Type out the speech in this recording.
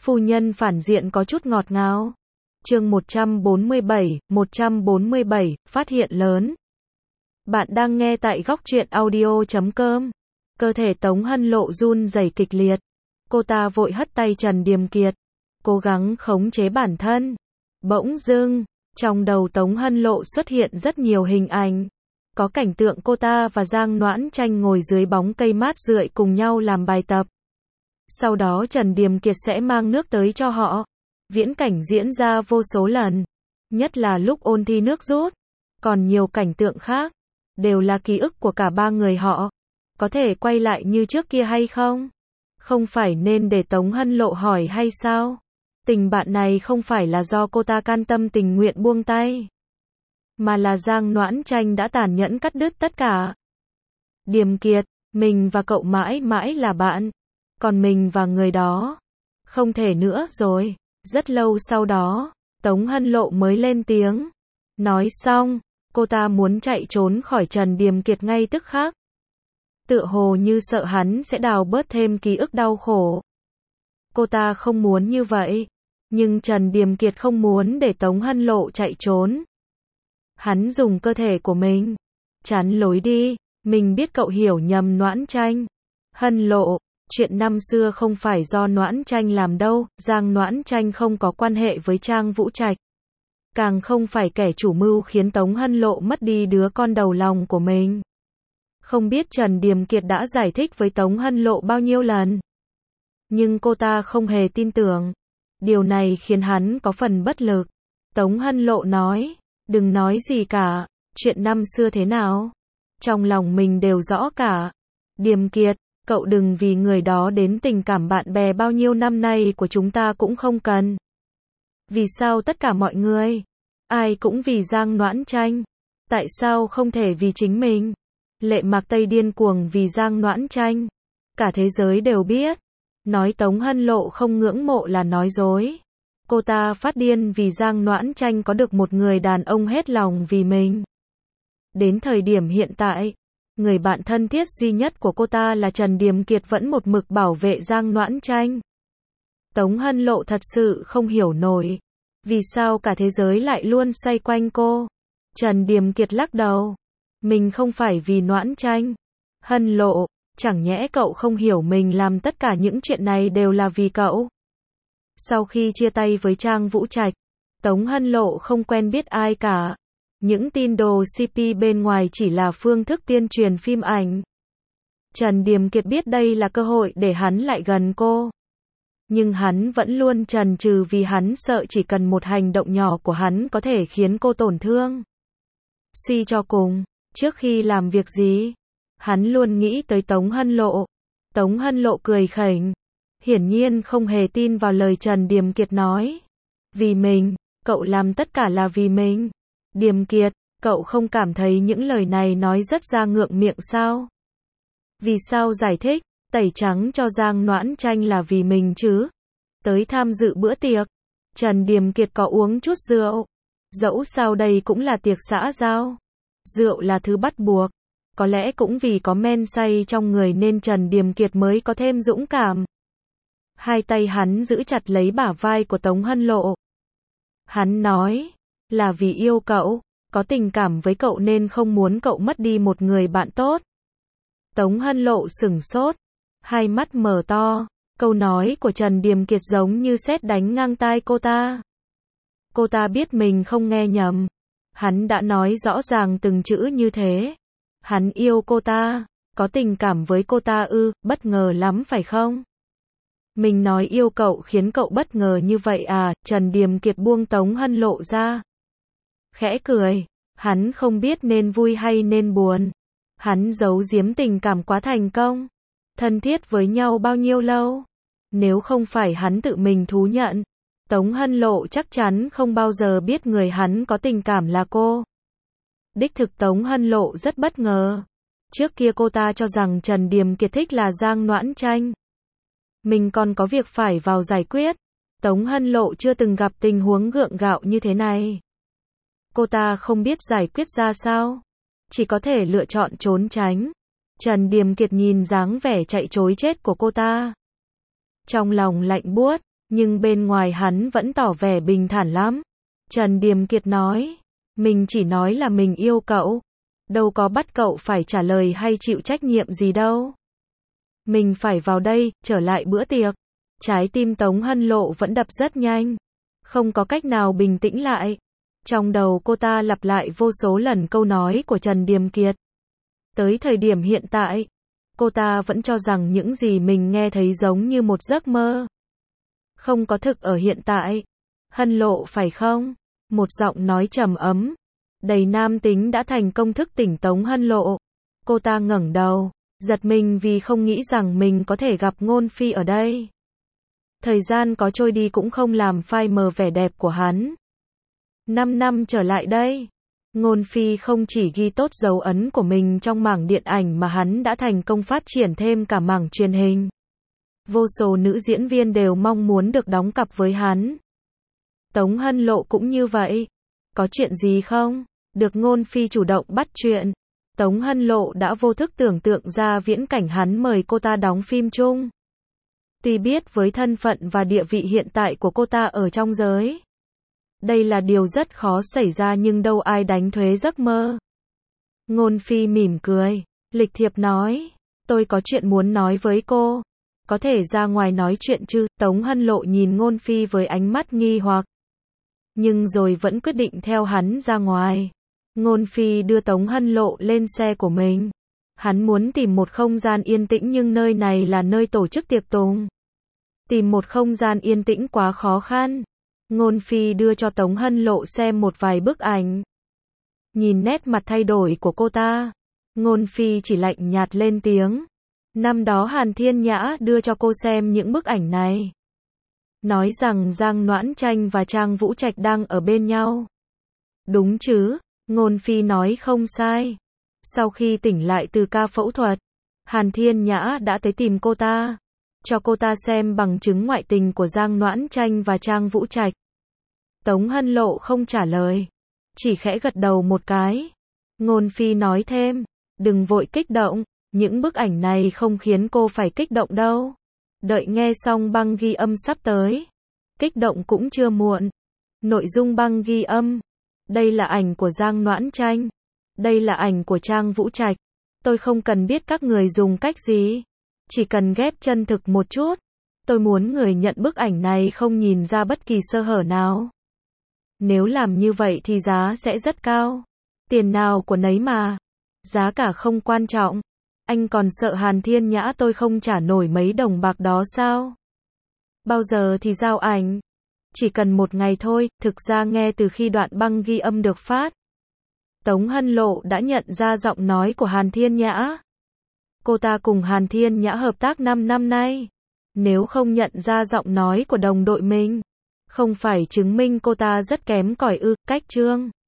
Phu nhân phản diện có chút ngọt ngào. Chương 147, phát hiện lớn. Bạn đang nghe tại góc truyện audio.com. Cơ thể Tống Hân Lộ run rẩy kịch liệt. Cô ta vội hất tay Trần Điềm Kiệt, cố gắng khống chế bản thân. Bỗng dưng, trong đầu Tống Hân Lộ xuất hiện rất nhiều hình ảnh. Có cảnh tượng cô ta và Giang Noãn Tranh ngồi dưới bóng cây mát rượi cùng nhau làm bài tập. Sau đó Trần Điềm Kiệt sẽ mang nước tới cho họ. Viễn cảnh diễn ra vô số lần, nhất là lúc ôn thi nước rút. Còn nhiều cảnh tượng khác, đều là ký ức của cả ba người họ. Có thể quay lại như trước kia hay không? Không phải nên để Tống Hân Lộ hỏi hay sao? Tình bạn này không phải là do cô ta can tâm tình nguyện buông tay, mà là Giang Noãn Tranh đã tàn nhẫn cắt đứt tất cả. Điềm Kiệt, mình và cậu mãi mãi là bạn, còn mình và người đó không thể nữa rồi. Rất lâu sau đó, Tống Hân Lộ mới lên tiếng. Nói xong, cô ta muốn chạy trốn khỏi Trần Điềm Kiệt ngay tức khắc. Tựa hồ như sợ hắn sẽ đào bớt thêm ký ức đau khổ. Cô ta không muốn như vậy, nhưng Trần Điềm Kiệt không muốn để Tống Hân Lộ chạy trốn. Hắn dùng cơ thể của mình chắn lối đi. Mình biết cậu hiểu nhầm Noãn Tranh. Hân Lộ, chuyện năm xưa không phải do Noãn Tranh làm đâu. Giang Noãn Tranh không có quan hệ với Trang Vũ Trạch, càng không phải kẻ chủ mưu khiến Tống Hân Lộ mất đi đứa con đầu lòng của mình. Không biết Trần Điềm Kiệt đã giải thích với Tống Hân Lộ bao nhiêu lần, nhưng cô ta không hề tin tưởng. Điều này khiến hắn có phần bất lực. Tống Hân Lộ nói, đừng nói gì cả, chuyện năm xưa thế nào, trong lòng mình đều rõ cả. Điềm Kiệt, cậu đừng vì người đó đến tình cảm bạn bè bao nhiêu năm nay của chúng ta cũng không cần. Vì sao tất cả mọi người, ai cũng vì Giang Noãn Tranh? Tại sao không thể vì chính mình? Lệ Mạc Tây điên cuồng vì Giang Noãn Tranh. Cả thế giới đều biết. Nói Tống Hân Lộ không ngưỡng mộ là nói dối. Cô ta phát điên vì Giang Noãn Tranh có được một người đàn ông hết lòng vì mình. Đến thời điểm hiện tại, người bạn thân thiết duy nhất của cô ta là Trần Điềm Kiệt vẫn một mực bảo vệ Giang Noãn Tranh. Tống Hân Lộ thật sự không hiểu nổi, vì sao cả thế giới lại luôn xoay quanh cô. Trần Điềm Kiệt lắc đầu. Mình không phải vì Noãn Tranh. Hân Lộ, chẳng nhẽ cậu không hiểu mình làm tất cả những chuyện này đều là vì cậu? Sau khi chia tay với Trang Vũ Trạch, Tống Hân Lộ không quen biết ai cả. Những tin đồ CP bên ngoài chỉ là phương thức tuyên truyền phim ảnh. Trần Điềm Kiệt biết đây là cơ hội để hắn lại gần cô, nhưng hắn vẫn luôn chần chừ vì hắn sợ chỉ cần một hành động nhỏ của hắn có thể khiến cô tổn thương. Suy cho cùng, trước khi làm việc gì, hắn luôn nghĩ tới Tống Hân Lộ. Tống Hân Lộ cười khỉnh, hiển nhiên không hề tin vào lời Trần Điềm Kiệt nói. Vì mình, cậu làm tất cả là vì mình. Điềm Kiệt, cậu không cảm thấy những lời này nói rất ra ngượng miệng sao? Vì sao giải thích, tẩy trắng cho Giang Noãn Tranh là vì mình chứ? Tới tham dự bữa tiệc, Trần Điềm Kiệt có uống chút rượu. Dẫu sao đây cũng là tiệc xã giao. Rượu là thứ bắt buộc. Có lẽ cũng vì có men say trong người nên Trần Điềm Kiệt mới có thêm dũng cảm. Hai tay hắn giữ chặt lấy bả vai của Tống Hân Lộ. Hắn nói, là vì yêu cậu, có tình cảm với cậu nên không muốn cậu mất đi một người bạn tốt. Tống Hân Lộ sửng sốt, hai mắt mở to. Câu nói của Trần Điềm Kiệt giống như sét đánh ngang tai cô ta. Cô ta biết mình không nghe nhầm. Hắn đã nói rõ ràng từng chữ như thế. Hắn yêu cô ta, có tình cảm với cô ta ư? Bất ngờ lắm phải không? Mình nói yêu cậu khiến cậu bất ngờ như vậy à? Trần Điềm Kiệt buông Tống Hân Lộ ra, khẽ cười. Hắn không biết nên vui hay nên buồn. Hắn giấu giếm tình cảm quá thành công. Thân thiết với nhau bao nhiêu lâu? Nếu không phải hắn tự mình thú nhận, Tống Hân Lộ chắc chắn không bao giờ biết người hắn có tình cảm là cô. Đích thực Tống Hân Lộ rất bất ngờ. Trước kia cô ta cho rằng Trần Điềm Kiệt thích là Giang Noãn Tranh. Mình còn có việc phải vào giải quyết. Tống Hân Lộ chưa từng gặp tình huống gượng gạo như thế này. Cô ta không biết giải quyết ra sao, chỉ có thể lựa chọn trốn tránh. Trần Điềm Kiệt nhìn dáng vẻ chạy trối chết của cô ta, trong lòng lạnh buốt, Nhưng bên ngoài hắn vẫn tỏ vẻ bình thản lắm. Trần Điềm Kiệt nói, mình chỉ nói là mình yêu cậu, đâu có bắt cậu phải trả lời hay chịu trách nhiệm gì đâu. Mình phải vào đây, trở lại bữa tiệc. Trái tim Tống Hân Lộ vẫn đập rất nhanh, không có cách nào bình tĩnh lại. Trong đầu cô ta lặp lại vô số lần câu nói của Trần Điềm Kiệt. Tới thời điểm hiện tại, cô ta vẫn cho rằng những gì mình nghe thấy giống như một giấc mơ. Không có thực ở hiện tại. Hân Lộ phải không? Một giọng nói trầm ấm, đầy nam tính đã thành công thức tỉnh Tống Hân Lộ. Cô ta ngẩng đầu, giật mình vì không nghĩ rằng mình có thể gặp Ngôn Phi ở đây. Thời gian có trôi đi cũng không làm phai mờ vẻ đẹp của hắn. 5 năm trở lại đây, Ngôn Phi không chỉ ghi tốt dấu ấn của mình trong mảng điện ảnh mà hắn đã thành công phát triển thêm cả mảng truyền hình. Vô số nữ diễn viên đều mong muốn được đóng cặp với hắn. Tống Hân Lộ cũng như vậy. Có chuyện gì không? Được Ngôn Phi chủ động bắt chuyện. Tống Hân Lộ đã vô thức tưởng tượng ra viễn cảnh hắn mời cô ta đóng phim chung. Tuy biết với thân phận và địa vị hiện tại của cô ta ở trong giới, đây là điều rất khó xảy ra nhưng đâu ai đánh thuế giấc mơ. Ngôn Phi mỉm cười, lịch thiệp nói, tôi có chuyện muốn nói với cô. Có thể ra ngoài nói chuyện chứ? Tống Hân Lộ nhìn Ngôn Phi với ánh mắt nghi hoặc, nhưng rồi vẫn quyết định theo hắn ra ngoài. Ngôn Phi đưa Tống Hân Lộ lên xe của mình. Hắn muốn tìm một không gian yên tĩnh nhưng nơi này là nơi tổ chức tiệc tùng. Tìm một không gian yên tĩnh quá khó khăn. Ngôn Phi đưa cho Tống Hân Lộ xem một vài bức ảnh. Nhìn nét mặt thay đổi của cô ta, Ngôn Phi chỉ lạnh nhạt lên tiếng. Năm đó Hàn Thiên Nhã đưa cho cô xem những bức ảnh này, nói rằng Giang Noãn Tranh và Trang Vũ Trạch đang ở bên nhau. Đúng chứ? Ngôn Phi nói không sai. Sau khi tỉnh lại từ ca phẫu thuật, Hàn Thiên Nhã đã tới tìm cô ta, cho cô ta xem bằng chứng ngoại tình của Giang Noãn Tranh và Trang Vũ Trạch. Tống Hân Lộ không trả lời, chỉ khẽ gật đầu một cái. Ngôn Phi nói thêm, đừng vội kích động, những bức ảnh này không khiến cô phải kích động đâu. Đợi nghe xong băng ghi âm sắp tới, kích động cũng chưa muộn. Nội dung băng ghi âm, đây là ảnh của Giang Noãn Tranh, đây là ảnh của Trang Vũ Trạch. Tôi không cần biết các người dùng cách gì, chỉ cần ghép chân thực một chút. Tôi muốn người nhận bức ảnh này không nhìn ra bất kỳ sơ hở nào. Nếu làm như vậy thì giá sẽ rất cao. Tiền nào của nấy mà. Giá cả không quan trọng. Anh còn sợ Hàn Thiên Nhã tôi không trả nổi mấy đồng bạc đó sao? Bao giờ thì giao ảnh? Chỉ cần một ngày thôi. Thực ra nghe từ khi đoạn băng ghi âm được phát, Tống Hân Lộ đã nhận ra giọng nói của Hàn Thiên Nhã. Cô ta cùng Hàn Thiên Nhã hợp tác 5 năm nay. Nếu không nhận ra giọng nói của đồng đội mình, không phải chứng minh cô ta rất kém cỏi ư? Cách chương